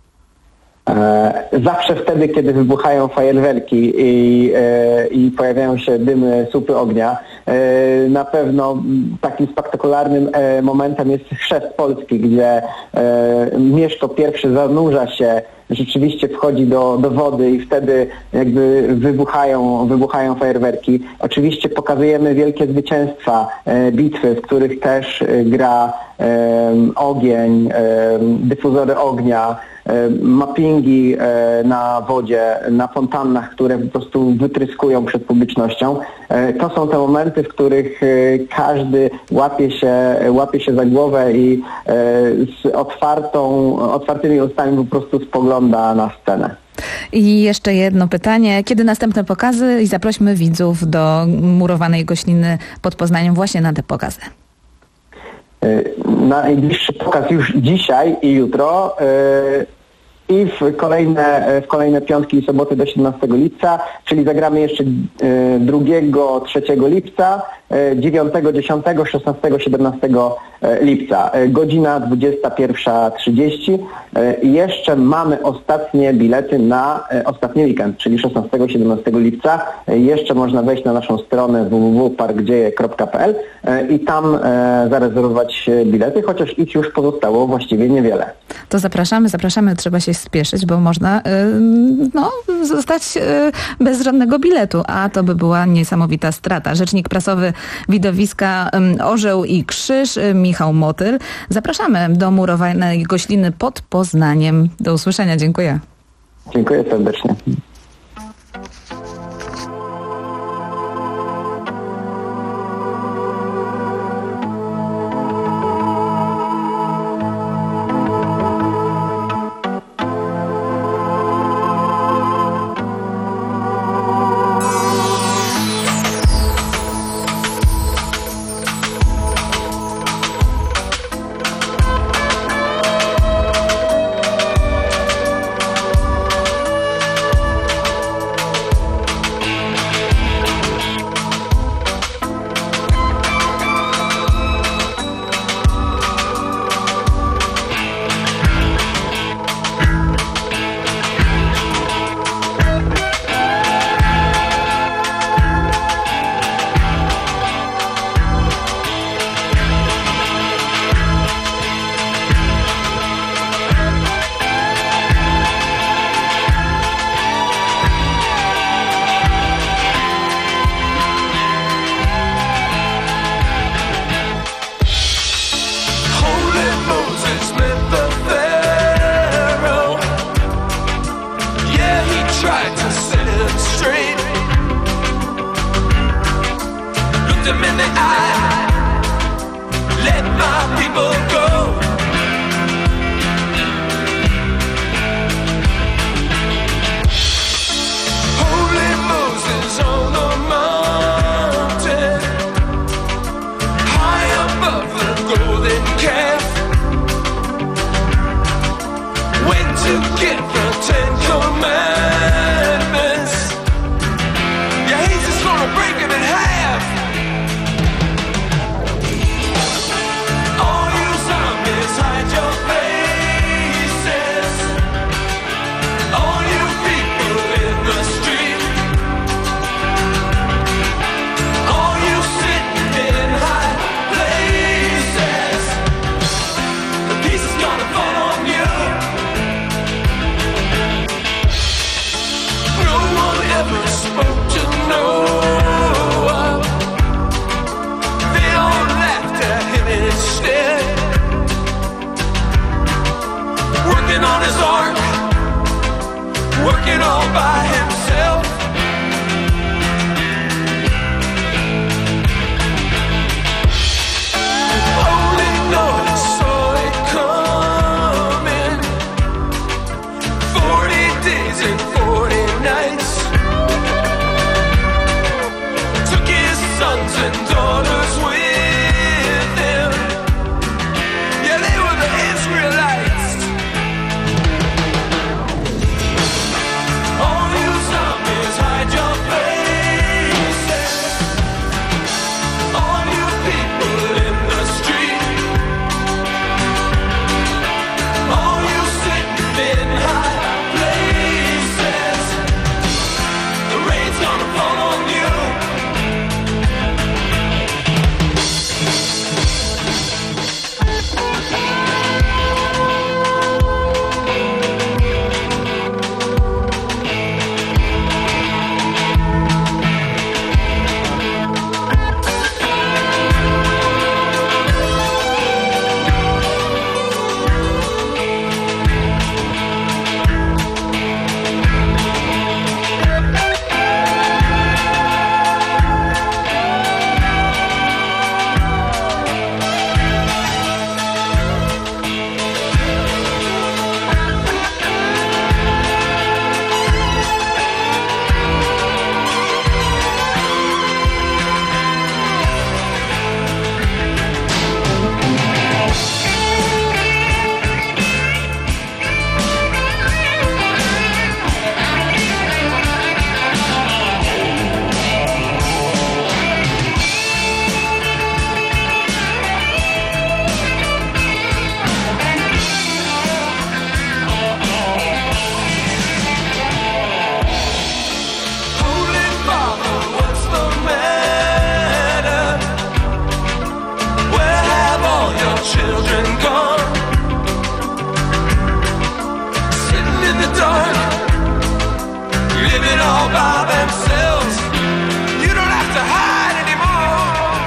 Zawsze wtedy, kiedy wybuchają fajerwerki i, i pojawiają się dymy, słupy ognia, na pewno takim spektakularnym momentem jest chrzest Polski, gdzie Mieszko I zanurza się, rzeczywiście wchodzi do, do wody i wtedy jakby wybuchają, wybuchają fajerwerki. Oczywiście pokazujemy wielkie zwycięstwa, e, bitwy, w których też e, gra e, ogień, e, dyfuzory ognia, e, mappingi e, na wodzie, na fontannach, które po prostu wytryskują przed publicznością. E, to są te momenty, w których e, każdy łapie się, łapie się za głowę i e, z otwartą, otwartymi ustami po prostu spogląda na scenę. I jeszcze jedno pytanie. Kiedy następne pokazy? I zaprośmy widzów do murowanej Gośliny pod Poznaniem właśnie na te pokazy. Najbliższy pokaz już dzisiaj i jutro i w kolejne, w kolejne piątki i soboty do siedemnastego lipca, czyli zagramy jeszcze drugiego, trzeciego lipca, dziewiątego, dziesiątego, szesnastego, siedemnastego lipca. Godzina dwudziesta pierwsza trzydzieści. I jeszcze mamy ostatnie bilety na ostatni weekend, czyli szesnastego, siedemnastego lipca. Jeszcze można wejść na naszą stronę w w w kropka parkdzieje kropka p l i tam zarezerwować bilety, chociaż ich już pozostało właściwie niewiele. To zapraszamy, zapraszamy. Trzeba się spieszyć, bo można yy, no, zostać yy, bez żadnego biletu, a to by była niesamowita strata. Rzecznik prasowy widowiska yy, Orzeł i Krzyż, yy, Michał Motyl. Zapraszamy do murowanej Gośliny pod Poznaniem. Do usłyszenia. Dziękuję. Dziękuję serdecznie. his ark, working all by himself. Only Noah saw it coming. Forty days and forty nights. Took his sons and daughters with him. Yeah, they were the Israelites. All you zombies, hide your faces. All you people in the street. All you sitting in high places. The rain's gonna fall on you. Holy Father, what's the matter? Where have all your children gone? Sitting in the dark, living all by themselves. You don't have to hide anymore.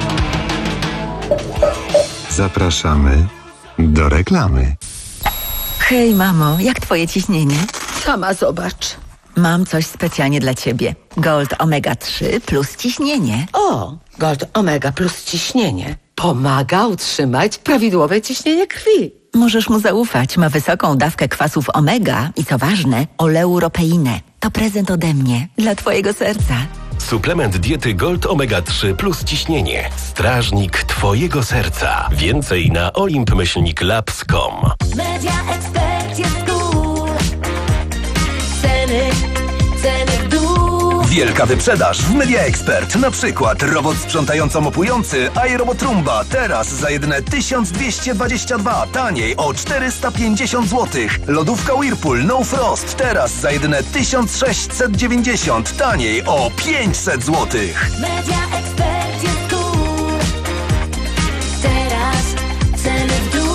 Zapraszamy do reklamy. Hej, mamo, jak twoje ciśnienie? Sama zobacz. Mam coś specjalnie dla ciebie. Gold Omega trzy plus ciśnienie. O, Gold Omega plus ciśnienie. Pomaga utrzymać prawidłowe ciśnienie krwi. Możesz mu zaufać. Ma wysoką dawkę kwasów omega i co ważne, oleuropeinę. To prezent ode mnie dla twojego serca. Suplement diety Gold Omega trzy plus ciśnienie. Strażnik twojego serca. Więcej na olimp myślnik labs kropka com. Media Expert jest cool. Ceny, ceny w dół. Wielka wyprzedaż w Media Expert. Na przykład robot sprzątająco-mopujący iRobot Roomba teraz za jedyne tysiąc dwieście dwadzieścia dwa, taniej o czterysta pięćdziesiąt złotych. Lodówka Whirlpool No Frost teraz za jedyne tysiąc sześćset dziewięćdziesiąt, taniej o pięćset złotych. Media Expert jest cool. Teraz ceny w dół.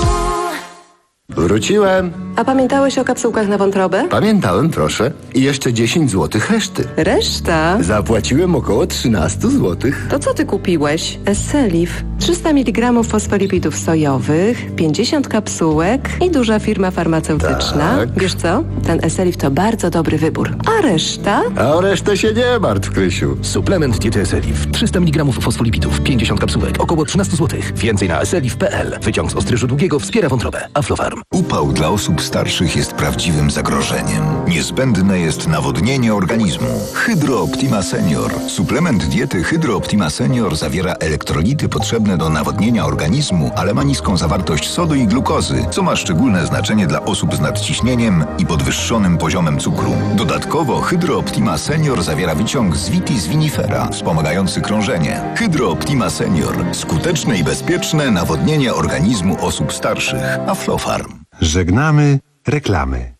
Wróciłem. A pamiętałeś o kapsułkach na wątrobę? Pamiętałem, proszę. I jeszcze dziesięć złotych reszty. Reszta? Zapłaciłem około trzynaście złotych. To co ty kupiłeś? Esselif. trzysta miligramów fosfolipidów sojowych, pięćdziesiąt kapsułek i duża firma farmaceutyczna. Tak. Wiesz co? Ten Esselif to bardzo dobry wybór. A reszta? A o resztę się nie martw, Krysiu. Suplement diety Esselif. trzysta miligramów fosfolipidów, pięćdziesiąt kapsułek, około trzynaście złotych. Więcej na esselif kropka p l. Wyciąg z ostryżu długiego wspiera wątrobę. Aflofarm. Upał dla osób starszych jest prawdziwym zagrożeniem. Niezbędne jest nawodnienie organizmu. Hydro Optima Senior. Suplement diety Hydro Optima Senior zawiera elektrolity potrzebne do nawodnienia organizmu, ale ma niską zawartość sodu i glukozy, co ma szczególne znaczenie dla osób z nadciśnieniem i podwyższonym poziomem cukru. Dodatkowo Hydro Optima Senior zawiera wyciąg z Vitis vinifera, wspomagający krążenie. Hydro Optima Senior. Skuteczne i bezpieczne nawodnienie organizmu osób starszych. Aflofarm. Żegnamy reklamy.